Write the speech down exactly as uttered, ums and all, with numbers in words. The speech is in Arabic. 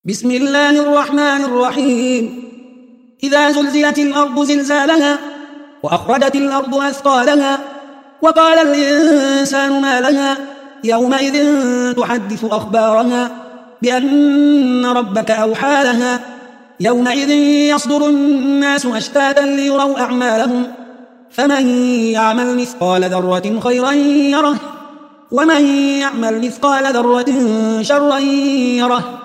بسم الله الرحمن الرحيم. إذا زلزلت الأرض زلزالها وأخرجت الأرض أثقالها وقال الإنسان ما لها يومئذ تحدث أخبارها بأن ربك أوحى لها يومئذ يصدر الناس أشتاتا ليروا أعمالهم فمن يعمل مثقال ذرة خيرا يره ومن يعمل مثقال ذرة شرا يره